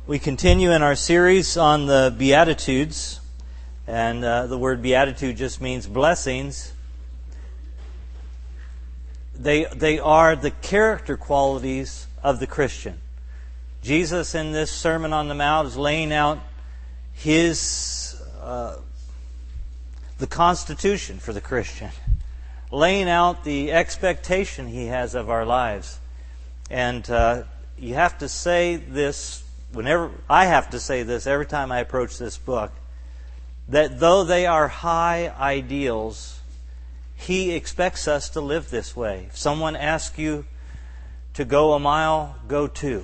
We continue in our series on the Beatitudes, and the word Beatitude just means blessings. They are the character qualities of the Christian. Jesus in this Sermon on the Mount is laying out the constitution for the Christian, laying out the expectation he has of our lives. And you have to say this. I have to say this every time I approach this book, that though they are high ideals, He expects us to live this way. If someone asks you to go a mile, go 2.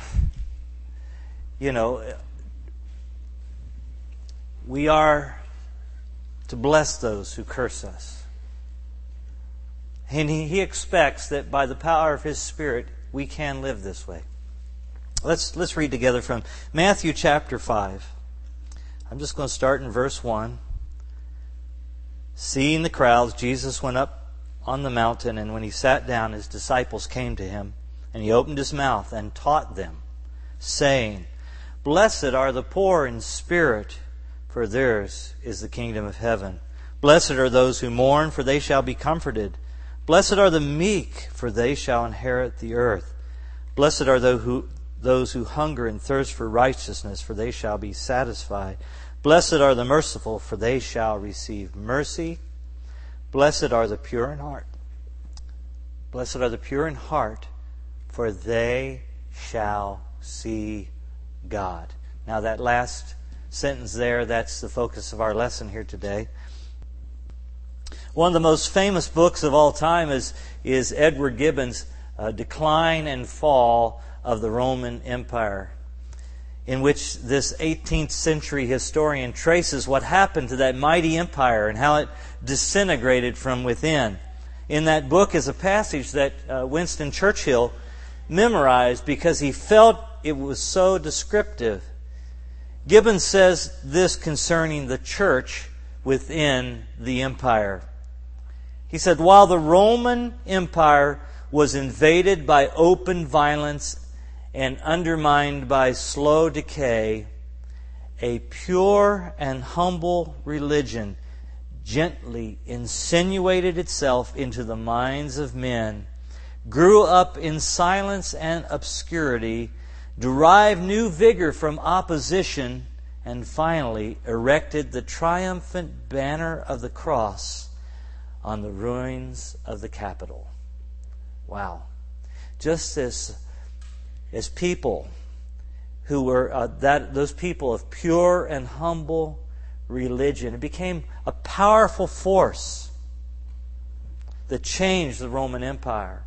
We are to bless those who curse us. And He expects that by the power of His Spirit, we can live this way. Let's read together from Matthew chapter 5. I'm just going to start in verse 1. Seeing the crowds, Jesus went up on the mountain, and when He sat down, His disciples came to Him, and He opened His mouth and taught them, saying, Blessed are the poor in spirit, for theirs is the kingdom of heaven. Blessed are those who mourn, for they shall be comforted. Blessed are the meek, for they shall inherit the earth. Blessed are those who hunger and thirst for righteousness, for they shall be satisfied. Blessed are the merciful, for they shall receive mercy. Blessed are the pure in heart. Blessed are the pure in heart, for they shall see God. Now that last sentence there, that's the focus of our lesson here today. One of the most famous books of all time is Edward Gibbon's Decline and Fall of the Roman Empire, in which this 18th century historian traces what happened to that mighty empire and how it disintegrated from within. In that book is a passage that Winston Churchill memorized because he felt it was so descriptive. Gibbon says this concerning the church within the empire. He said, while the Roman Empire was invaded by open violence and undermined by slow decay, a pure and humble religion gently insinuated itself into the minds of men, grew up in silence and obscurity, derived new vigor from opposition, and finally erected the triumphant banner of the cross on the ruins of the Capitol. Wow. Just as people who were those people of pure and humble religion, it became a powerful force that changed the Roman Empire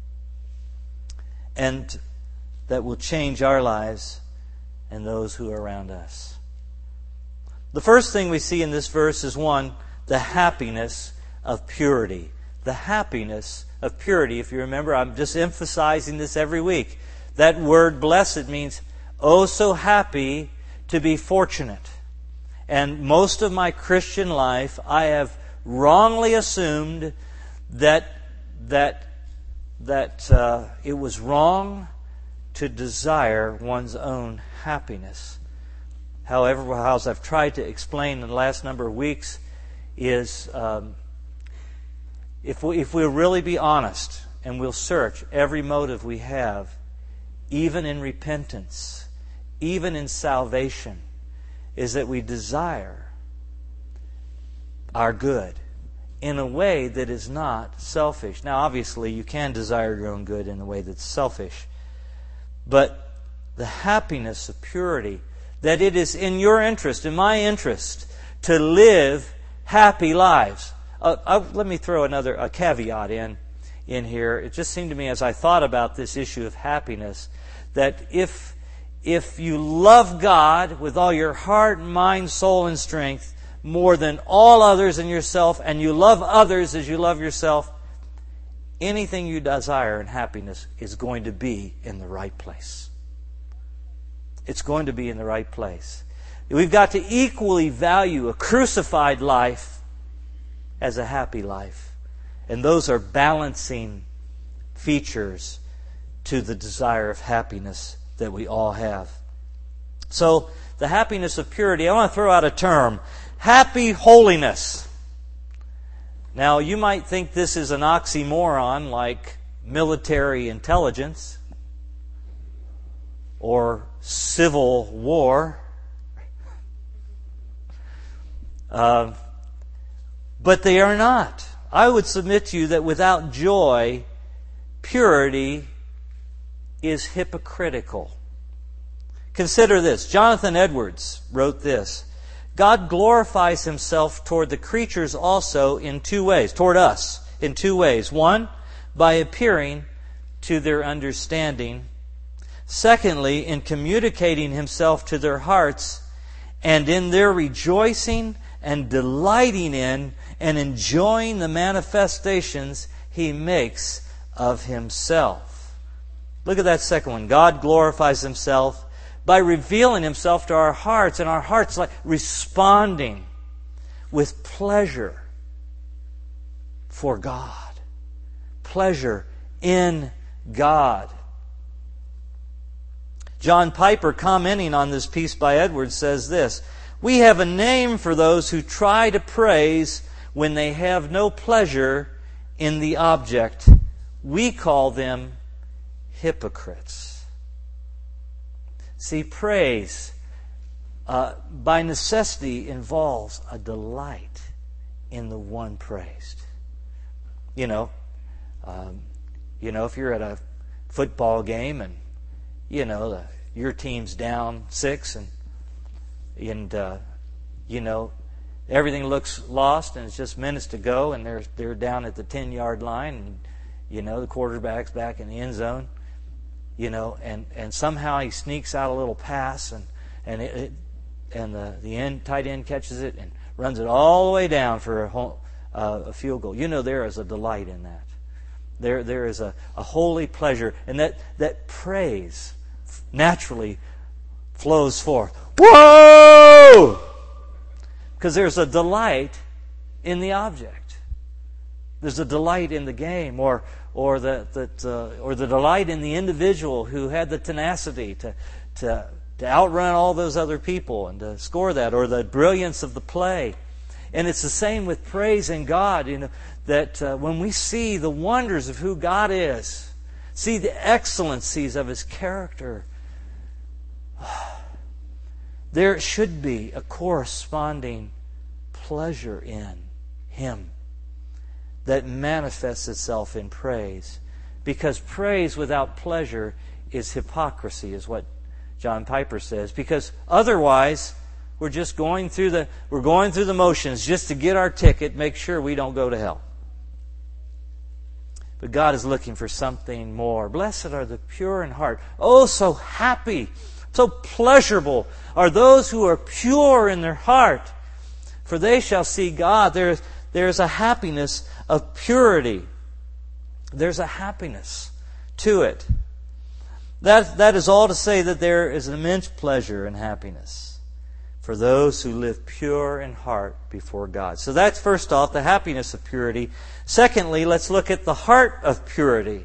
and that will change our lives and those who are around us. The first thing we see in this verse is the happiness of purity. The happiness of purity. If you remember, I'm just emphasizing this every week. That word blessed means, oh so happy to be fortunate. And most of my Christian life, I have wrongly assumed that it was wrong to desire one's own happiness. However, as I've tried to explain in the last number of weeks, is if we'll really be honest and we'll search every motive we have, even in repentance, even in salvation, is that we desire our good in a way that is not selfish. Now, obviously, you can desire your own good in a way that's selfish. But the happiness of purity, that it is in your interest, in my interest, to live happy lives. Let me throw a caveat in here. It just seemed to me as I thought about this issue of happiness that if you love God with all your heart, mind, soul, and strength more than all others and yourself, and you love others as you love yourself, anything you desire in happiness is going to be in the right place. It's going to be in the right place. We've got to equally value a crucified life as a happy life. And those are balancing features to the desire of happiness that we all have. So, the happiness of purity, I want to throw out a term. Happy holiness. Now, you might think this is an oxymoron like military intelligence or civil war. But they are not. I would submit to you that without joy, purity is hypocritical. Consider this. Jonathan Edwards wrote this. God glorifies Himself toward the creatures also in two ways, toward us in two ways. One, by appearing to their understanding. Secondly, in communicating Himself to their hearts and in their rejoicing and delighting in and enjoying the manifestations He makes of Himself. Look at that second one. God glorifies Himself by revealing Himself to our hearts, and our hearts like responding with pleasure for God. Pleasure in God. John Piper, commenting on this piece by Edwards, says this: "We have a name for those who try to praise when they have no pleasure in the object. We call them hypocrites." See, praise by necessity involves a delight in the one praised. If you're at a football game and your team's down 6 and everything looks lost and it's just minutes to go and they're down at the 10-yard line and the quarterback's back in the end zone. And somehow he sneaks out a little pass, and the tight end catches it and runs it all the way down for a field goal. There is a delight in that. There is a holy pleasure, and that praise naturally flows forth. Whoa! Because there's a delight in the object. There's a delight in the game, or the delight in the individual who had the tenacity to outrun all those other people and to score that, or the brilliance of the play. And it's the same with praising God. That when we see the wonders of who God is, see the excellencies of His character, there should be a corresponding pleasure in Him that manifests itself in praise. Because praise without pleasure is hypocrisy, is what John Piper says. Because otherwise, we're just going through the motions just to get our ticket, make sure we don't go to hell. But God is looking for something more. Blessed are the pure in heart. Oh, so happy, so pleasurable are those who are pure in their heart, for they shall see God. There's a happiness of purity. There's a happiness to it. That is all to say that there is an immense pleasure and happiness for those who live pure in heart before God. So that's first off, the happiness of purity. Secondly, let's look at the heart of purity.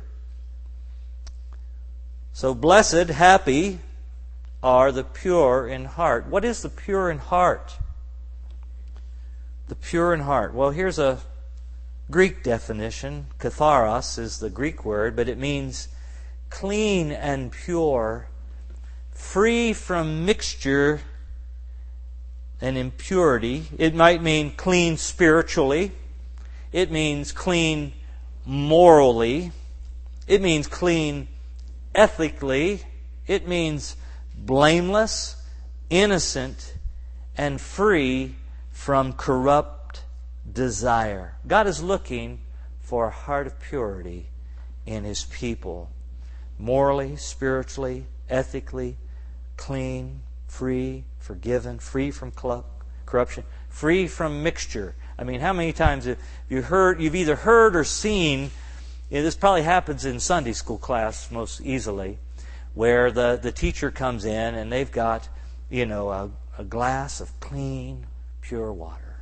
So blessed, happy are the pure in heart. What is the pure in heart? The pure in heart. Well, here's a Greek definition. Katharos is the Greek word, but it means clean and pure, free from mixture and impurity. It might mean clean spiritually. It means clean morally. It means clean ethically. It means blameless, innocent, and free from corrupt desire. God is looking for a heart of purity in His people. Morally, spiritually, ethically, clean, free, forgiven, free from corruption, free from mixture. I mean, how many times have you've either heard or seen, this probably happens in Sunday school class most easily, where the teacher comes in and they've got, a glass of clean, pure water,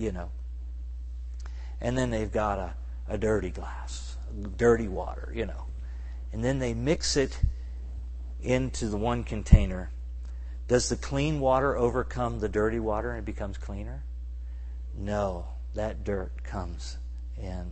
and then they've got a dirty glass, dirty water, and then they mix it into the one container. Does the clean water overcome the dirty water and it becomes cleaner? No, that dirt comes in.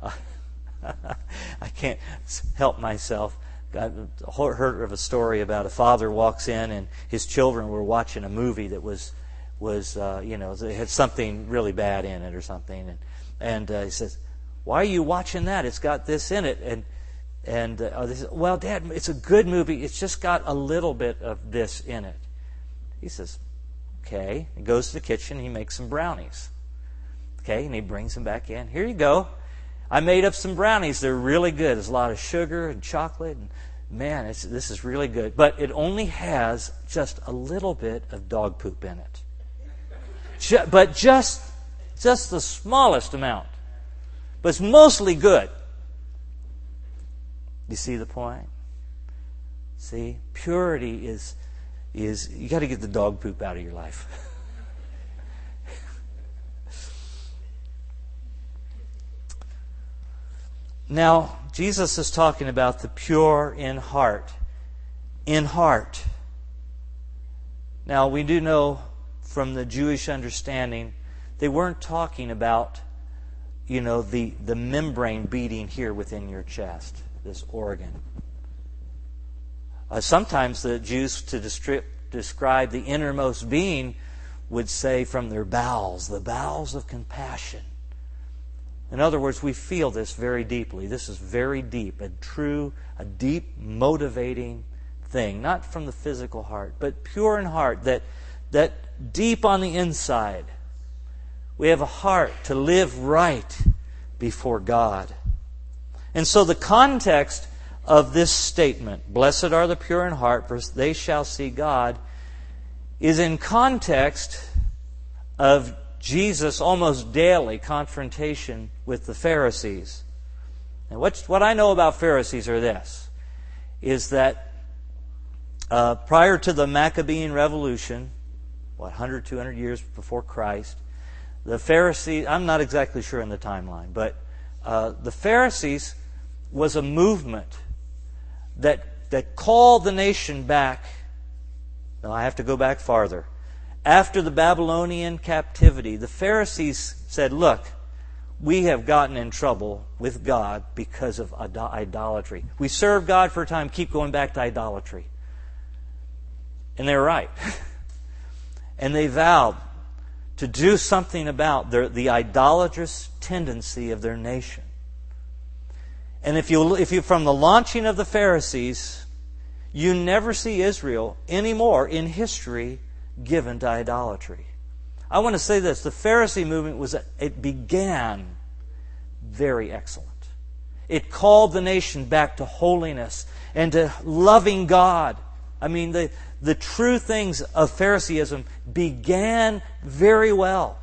I can't help myself. I heard of a story about a father walks in and his children were watching a movie that was it had something really bad in it or something, and he says, "Why are you watching that? It's got this in it." And they said, "Well, Dad, it's a good movie. It's just got a little bit of this in it." He says, "Okay." He goes to the kitchen. He makes some brownies. Okay, and he brings them back in. "Here you go. I made up some brownies. They're really good. There's a lot of sugar and chocolate. And man, this is really good. But it only has just a little bit of dog poop in it. But just the smallest amount. But it's mostly good." You see the point? See, purity is you got to get the dog poop out of your life. Now, Jesus is talking about the pure in heart. In heart. Now, we do know from the Jewish understanding, they weren't talking about, the membrane beating here within your chest, this organ. Sometimes the Jews, to describe the innermost being, would say from their bowels, the bowels of compassion. In other words, we feel this very deeply. This is very deep, a deep motivating thing, not from the physical heart, but pure in heart, that deep on the inside, we have a heart to live right before God. And so the context of this statement, "Blessed are the pure in heart, for they shall see God," is in context of Jesus' almost daily confrontation with the Pharisees. And what I know about Pharisees is that prior to the Maccabean Revolution, 100, 200 years before Christ, the Pharisees, I'm not exactly sure in the timeline, but the Pharisees was a movement that called the nation back. Now I have to go back farther. After the Babylonian captivity, the Pharisees said, "Look, we have gotten in trouble with God because of idolatry. We served God for a time, keep going back to idolatry." And they're right. And they vowed to do something about the idolatrous tendency of their nation. And if you from the launching of the Pharisees, you never see Israel anymore in history given to idolatry. I want to say this: the Pharisee movement it began very excellent. It called the nation back to holiness and to loving God. I mean, the true things of Phariseeism began very well.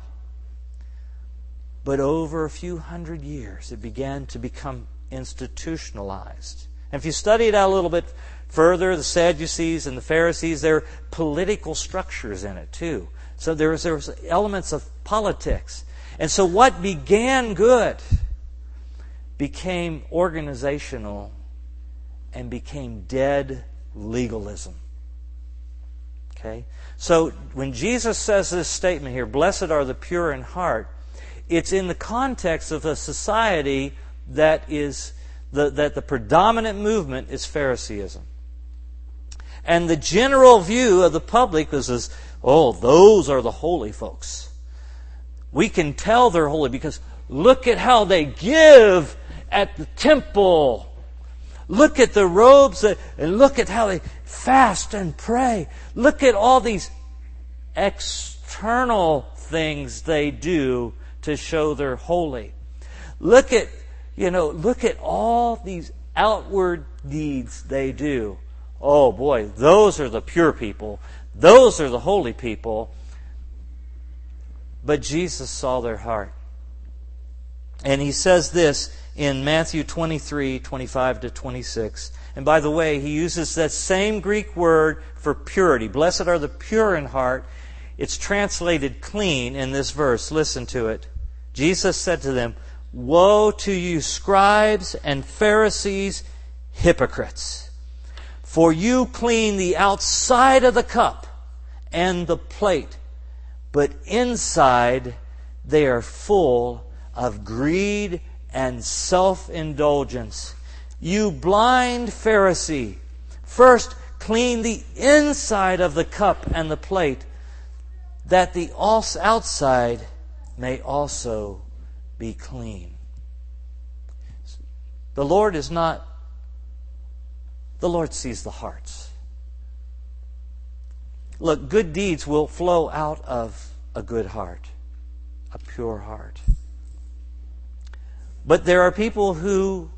But over a few hundred years, it began to become institutionalized. And if you study it out a little bit further, the Sadducees and the Pharisees, there are political structures in it too. So there was elements of politics. And so what began good became organizational and became dead legalism. Okay? So when Jesus says this statement here, "Blessed are the pure in heart," it's in the context of a society that the predominant movement is Phariseeism. And the general view of the public was this: "Oh, those are the holy folks. We can tell they're holy because look at how they give at the temple. Look at the robes and look at how they fast and pray. Look at all these external things they do to show they're holy. Look at all these outward deeds they do. Oh boy, those are the pure people. Those are the holy people." But Jesus saw their heart. And He says this in Matthew 23, 25 to 26. And by the way, He uses that same Greek word for purity. "Blessed are the pure in heart." It's translated clean in this verse. Listen to it. Jesus said to them, "Woe to you, scribes and Pharisees, hypocrites! For you clean the outside of the cup and the plate, but inside they are full of greed and self-indulgence. You blind Pharisee, first clean the inside of the cup and the plate, that the outside may also be clean. The Lord sees the hearts. Look, good deeds will flow out of a good heart, a pure heart. But there are people who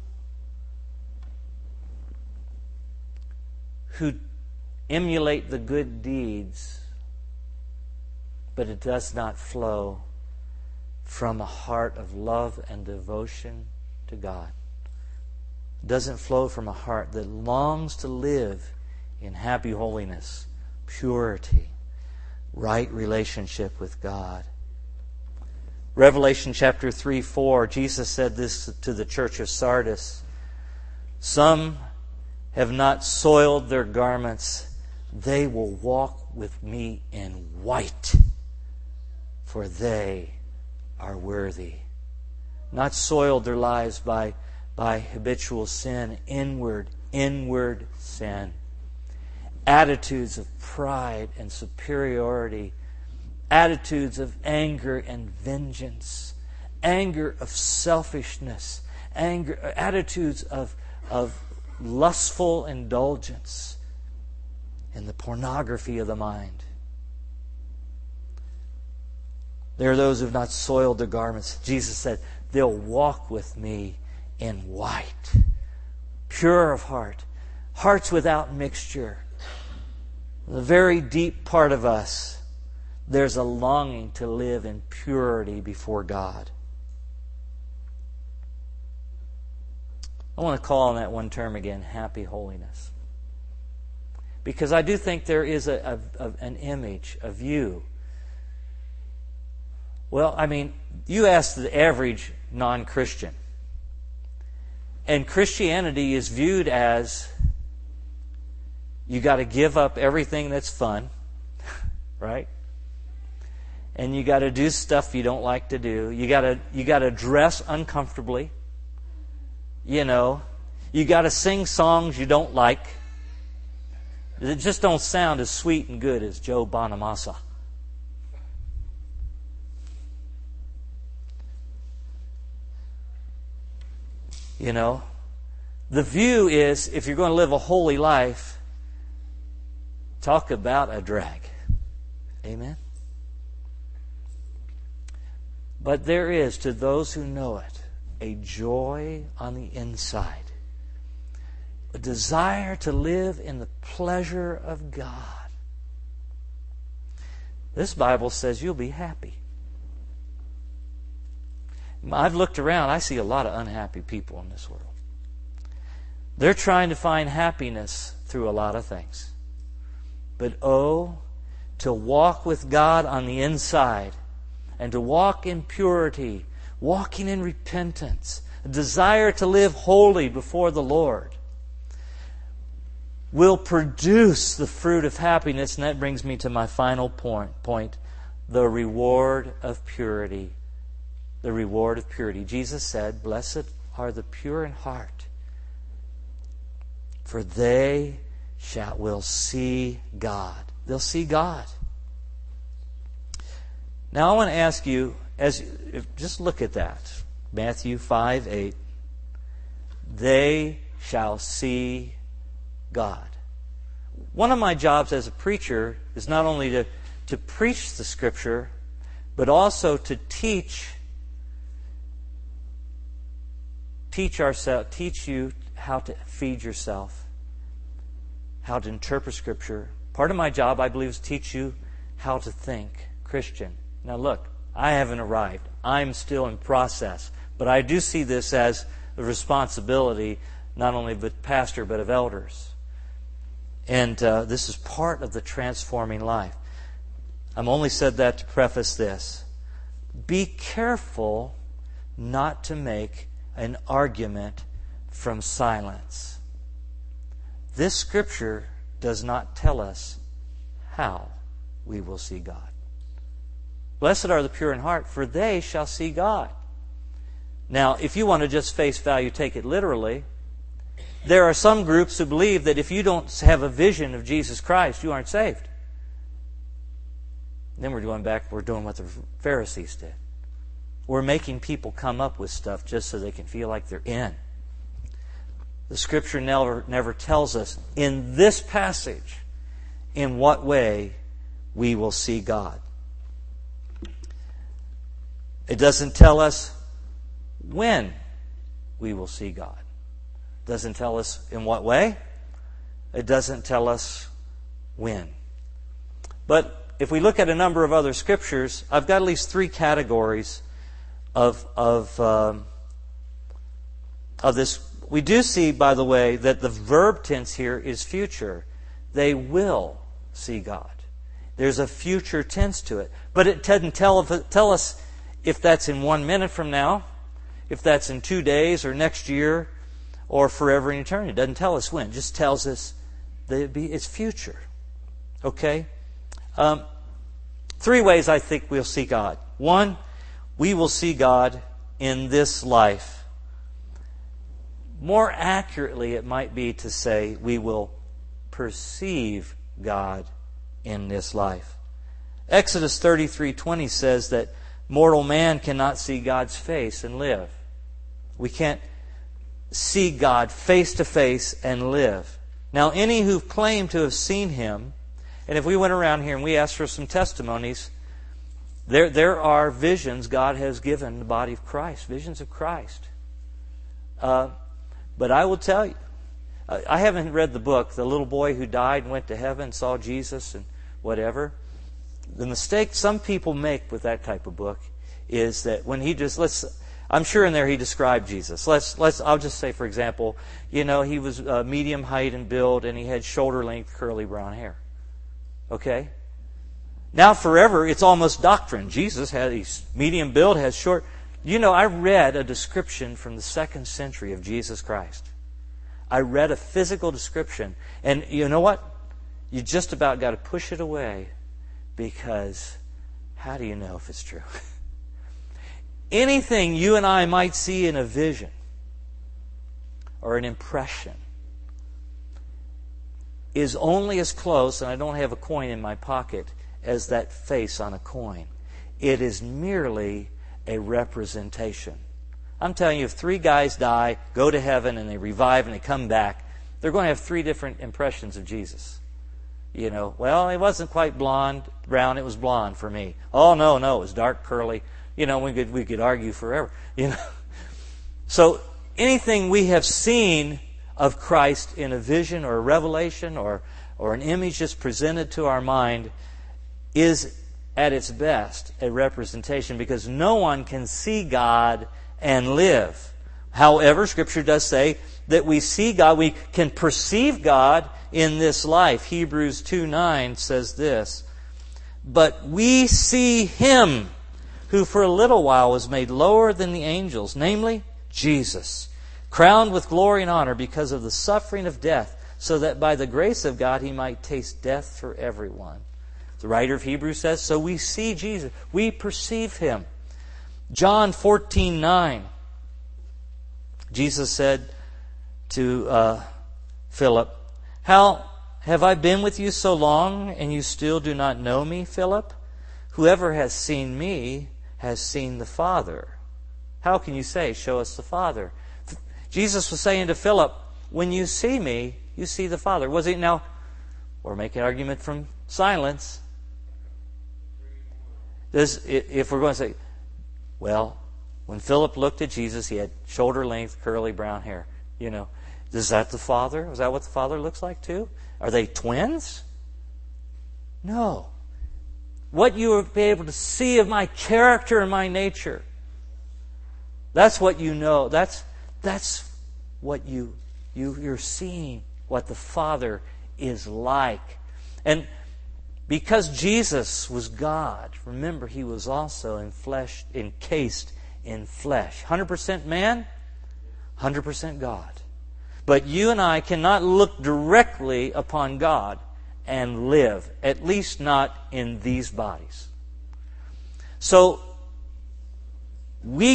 emulate the good deeds, but it does not flow from a heart of love and devotion to God. It doesn't flow from a heart that longs to live in happy holiness, purity, right relationship with God. Revelation chapter 3:4, Jesus said this to the church of Sardis. Some have not soiled their garments. They will walk with me in white, for they are worthy. Not soiled their lives by habitual sin, inward sin. Attitudes of pride and superiority, attitudes of anger and vengeance, anger of selfishness, attitudes of lustful indulgence, and the pornography of the mind. There are those who have not soiled their garments. Jesus said, they'll walk with me in white, pure of heart, hearts without mixture. The very deep part of us, there's a longing to live in purity before God. I want to call on that one term again, happy holiness. Because I do think there is an image, a view. Well, I mean, you ask the average non-Christian, and Christianity is viewed as you got to give up everything that's fun, right? And you got to do stuff you don't like to do. You got to dress uncomfortably. You know, you got to sing songs you don't like. That just don't sound as sweet and good as Joe Bonamassa. You know, the view is, if you're going to live a holy life, talk about a drag. Amen? But there is, to those who know it, a joy on the inside. A desire to live in the pleasure of God. This Bible says you'll be happy. I've looked around, I see a lot of unhappy people in this world. They're trying to find happiness through a lot of things. But to walk with God on the inside, and to walk in purity, walking in repentance, a desire to live holy before the Lord, will produce the fruit of happiness. And that brings me to my final point, the reward of purity. The reward of purity. Jesus said, "Blessed are the pure in heart, for they will see God." They'll see God. Now I want to ask you, just look at that. Matthew 5:8. They shall see God. One of my jobs as a preacher is not only to preach the Scripture, but also to teach you how to feed yourself, how to interpret Scripture. Part of my job, I believe, is to teach you how to think Christian. Now look, I haven't arrived. I'm still in process. But I do see this as a responsibility, not only of the pastor, but of elders. And this is part of the transforming life. I'm only said that to preface this. Be careful not to make an argument from silence. This Scripture does not tell us how we will see God. Blessed are the pure in heart, for they shall see God. Now, if you want to just face value, take it literally, there are some groups who believe that if you don't have a vision of Jesus Christ, you aren't saved. Then we're doing what the Pharisees did. We're making people come up with stuff just so they can feel like they're in. The Scripture never tells us in this passage in what way we will see God. It doesn't tell us when we will see God. It doesn't tell us in what way. It doesn't tell us when. But if we look at a number of other scriptures, I've got at least three categories of this. We do see, by the way, that the verb tense here is future. They will see God. There's a future tense to it. But it doesn't tell us if that's in 1 minute from now, if that's in 2 days or next year or forever in eternity. It doesn't tell us when. It just tells us that it's future. Okay? 3 ways I think we'll see God. 1, we will see God in this life. More accurately, it might be to say we will perceive God in this life. Exodus 33:20 says that mortal man cannot see God's face and live. We can't see God face to face and live. Now, any who claim to have seen Him, and if we went around here and we asked for some testimonies, there are visions God has given the body of Christ, visions of Christ. But I will tell you, I haven't read the book, The Little Boy Who Died and Went to Heaven, Saw Jesus and whatever. The mistake some people make with that type of book is that when I'm sure in there he described Jesus. I'll just say, for example, he was medium height and build and he had shoulder-length curly brown hair. Okay? Now forever, it's almost doctrine. Jesus has medium build, has short. I read a description from the 2nd century of Jesus Christ. I read a physical description. And you know what? You just about got to push it away because how do you know if it's true? Anything you and I might see in a vision or an impression is only as close, and I don't have a coin in my pocket, as that face on a coin. It is merely a representation. I'm telling you, if 3 guys die, go to heaven, and they revive and they come back, they're going to have 3 different impressions of Jesus. Well, it wasn't quite brown, it was blonde for me. Oh, no, it was dark, curly. We could argue forever. So anything we have seen of Christ in a vision or a revelation or an image just presented to our mind is at its best a representation, because no one can see God and live. However, Scripture does say that we see God, we can perceive God in this life. Hebrews 2:9 says this, "But we see Him who for a little while was made lower than the angels, namely Jesus, crowned with glory and honor because of the suffering of death, so that by the grace of God He might taste death for everyone." The writer of Hebrews says, so we see Jesus. We perceive Him. John 14:9. Jesus said to Philip, "How have I been with you so long, and you still do not know me, Philip? Whoever has seen me has seen the Father. How can you say, 'Show us the Father'?" Jesus was saying to Philip, when you see me, you see the Father. Was he now? Or make an argument from silence. If we're going to say, well, when Philip looked at Jesus, he had shoulder-length, curly brown hair. Is that the Father? Is that what the Father looks like too? Are they twins? No. What you will be able to see of my character and my nature, that's what you know. That's what you're seeing, what the Father is like. And because Jesus was God, remember, He was also encased in flesh. 100% man, 100% God. But you and I cannot look directly upon God and live, at least not in these bodies. So we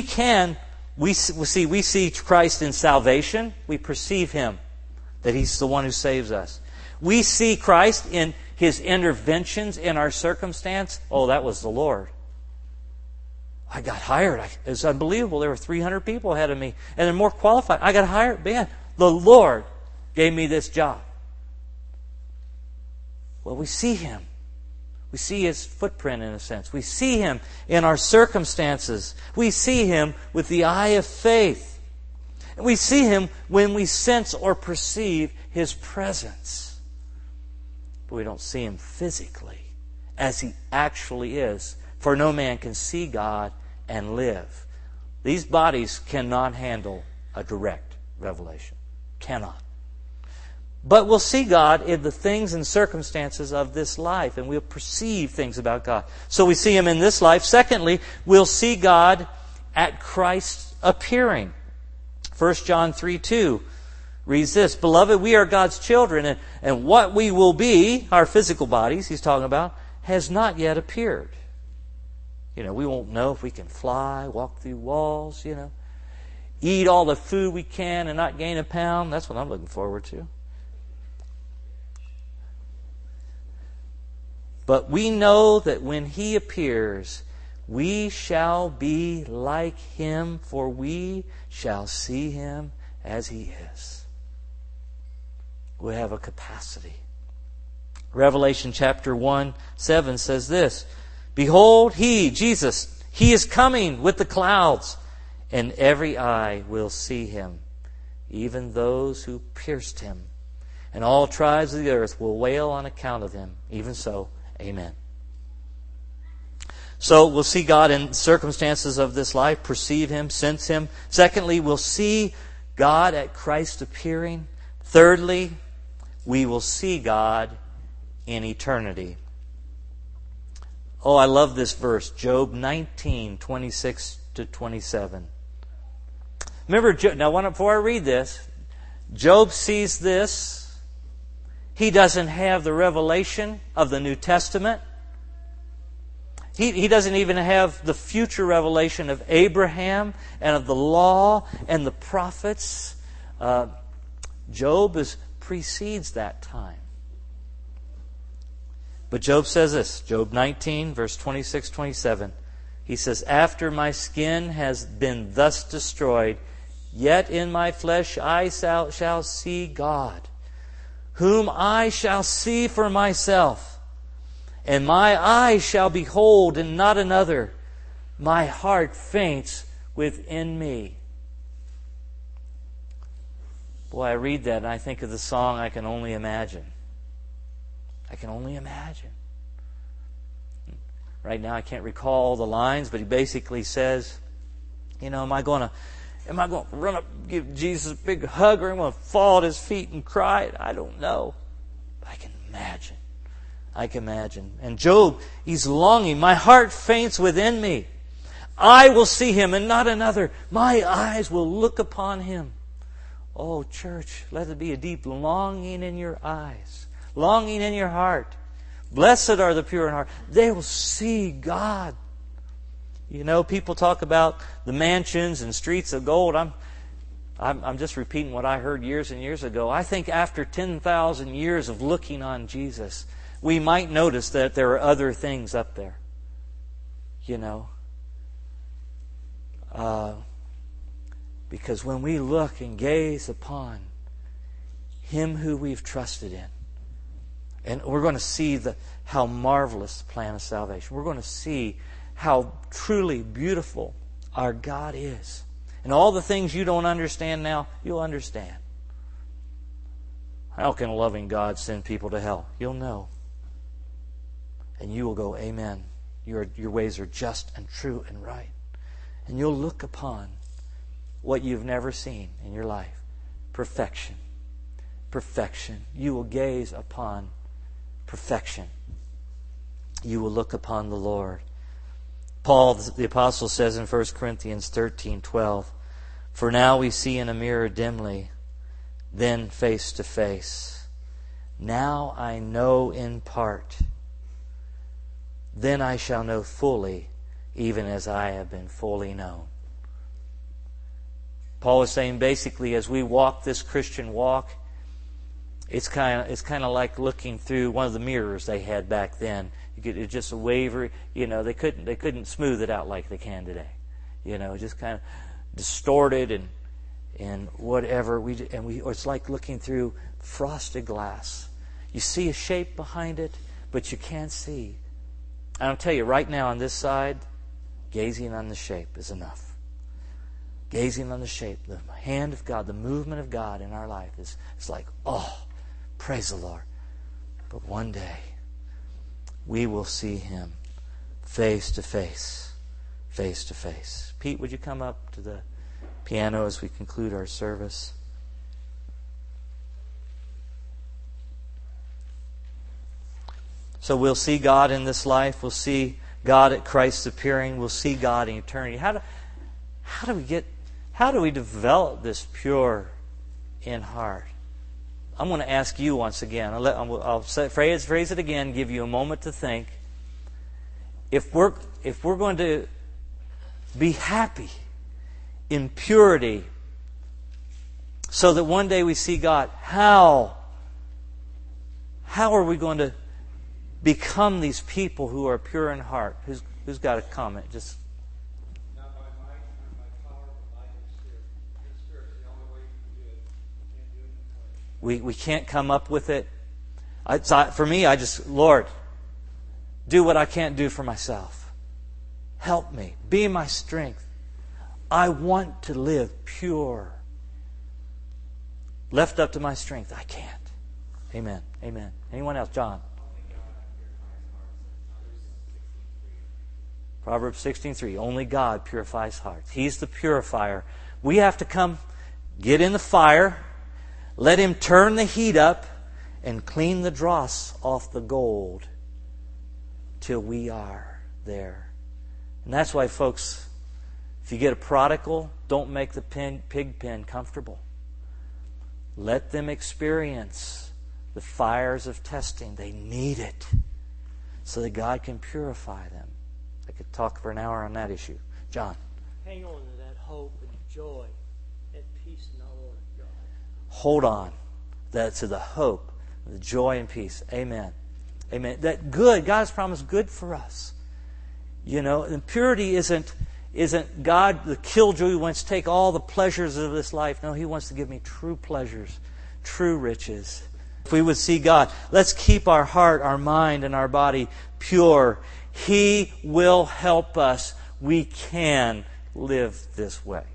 see Christ in salvation. We perceive Him, that He's the one who saves us. We see Christ in His interventions in our circumstance. Oh, that was the Lord. I got hired. It was unbelievable. There were 300 people ahead of me, and they're more qualified. I got hired. Man, the Lord gave me this job. Well, we see Him. We see His footprint in a sense. We see Him in our circumstances. We see Him with the eye of faith. And we see Him when we sense or perceive His presence. But we don't see Him physically as He actually is. For no man can see God and live. These bodies cannot handle a direct revelation. Cannot. But we'll see God in the things and circumstances of this life, and we'll perceive things about God. So we see Him in this life. Secondly, we'll see God at Christ's appearing. 1 John 3:2 reads this, Beloved, we are God's children, and what we will be, our physical bodies, he's talking about, has not yet appeared. We won't know if we can fly, walk through walls, eat all the food we can and not gain a pound. That's what I'm looking forward to. But we know that when He appears, we shall be like Him, for we shall see Him as He is. We have a capacity. Revelation chapter 1:7 says this, Behold, He, Jesus, He is coming with the clouds, and every eye will see Him, even those who pierced Him. And all tribes of the earth will wail on account of Him. Even so, amen. So we'll see God in circumstances of this life, perceive Him, sense Him. Secondly, we'll see God at Christ appearing. Thirdly, we will see God in eternity. Oh, I love this verse, Job 19:26-27. Remember, now before I read this, Job sees this. He doesn't have the revelation of the New Testament. He doesn't even have the future revelation of Abraham and of the law and the prophets. Job precedes that time. But Job says this, Job 19, verse 26-27. He says, After my skin has been thus destroyed, yet in my flesh I shall see God, whom I shall see for myself. And my eyes shall behold and not another. My heart faints within me. Boy, I read that and I think of the song, I Can Only Imagine. I can only imagine. Right now I can't recall the lines, but he basically says, am I going to run up and give Jesus a big hug, or am I going to fall at His feet and cry? I don't know. But I can imagine. I can imagine. And Job, he's longing. My heart faints within me. I will see Him and not another. My eyes will look upon Him. Oh, church, let it be a deep longing in your eyes. Longing in your heart. Blessed are the pure in heart. They will see God. People talk about the mansions and streets of gold. I'm just repeating what I heard years and years ago. I think after 10,000 years of looking on Jesus, we might notice that there are other things up there. Because when we look and gaze upon Him who we've trusted in, and we're going to see how marvelous the plan of salvation. We're going to see how truly beautiful our God is. And all the things you don't understand now, you'll understand. How can a loving God send people to hell? You'll know. And you will go, Amen. Your ways are just and true and right. And you'll look upon what you've never seen in your life. Perfection. Perfection. You will gaze upon perfection. You will look upon the Lord. Paul, the apostle, says in 1 Corinthians 13:12, For now we see in a mirror dimly, then face to face. Now I know in part. Then I shall know fully, even as I have been fully known. Paul is saying basically, as we walk this Christian walk, it's kind of like looking through one of the mirrors they had back then. It's just a wavery, they couldn't smooth it out like they can today. Just kind of distorted and whatever. It's like looking through frosted glass. You see a shape behind it, but you can't see. And I'll tell you, right now on this side, gazing on the shape is enough. Gazing on the shape, the hand of God, the movement of God in our life is like, oh, praise the Lord. But one day, we will see Him face to face. Face to face. Pete, would you come up to the piano as we conclude our service? So we'll see God in this life. We'll see God at Christ's appearing. We'll see God in eternity. How do we develop this pure in heart? I'm going to ask you once again. I'll phrase it again. Give you a moment to think. If we're going to be happy in purity, so that one day we see God, how are we going to become these people who are pure in heart? Who's got a comment? Just not by might, not by power, but by His Spirit. His Spirit is the only way you can do it. You can't do it in the flesh. we can't come up with it. For me, Lord, do what I can't do for myself. Help me. Be my strength. I want to live pure. Left up to my strength, I can't. Amen. Amen. Anyone else? John. Proverbs 16:3. Only God purifies hearts. He's the purifier. We have to come, get in the fire, let Him turn the heat up, and clean the dross off the gold till we are there. And that's why, folks, if you get a prodigal, don't make the pig pen comfortable. Let them experience the fires of testing. They need it so that God can purify them. I could talk for an hour on that issue. John. Hang on to that hope and joy and peace in our Lord God. Hold on to the hope, the joy and peace. Amen. Amen. That good, God has promised good for us. And purity isn't God, the killjoy who wants to take all the pleasures of this life. No, He wants to give me true pleasures, true riches. If we would see God, let's keep our heart, our mind, and our body pure. He will help us. We can live this way.